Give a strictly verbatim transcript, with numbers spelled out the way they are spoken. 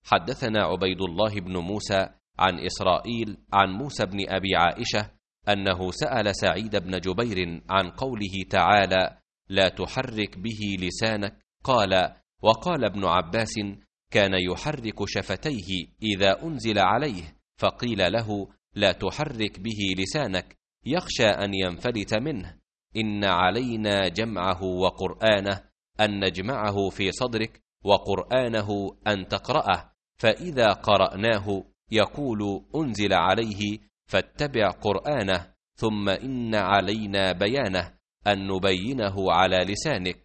حدثنا عبيد الله بن موسى عن إسرائيل عن موسى بن أبي عائشة أنه سأل سعيد بن جبير عن قوله تعالى: لا تحرك به لسانك. قال: وقال ابن عباس: كان يحرك شفتيه إذا أنزل عليه، فقيل له: لا تحرك به لسانك يخشى أن ينفلت منه، إن علينا جمعه وقرآنه، أن نجمعه في صدرك، وقرآنه أن تقرأه، فإذا قرأناه يقول أنزل عليه فاتبع قرآنه، ثم إن علينا بيانه، أن نبينه على لسانك،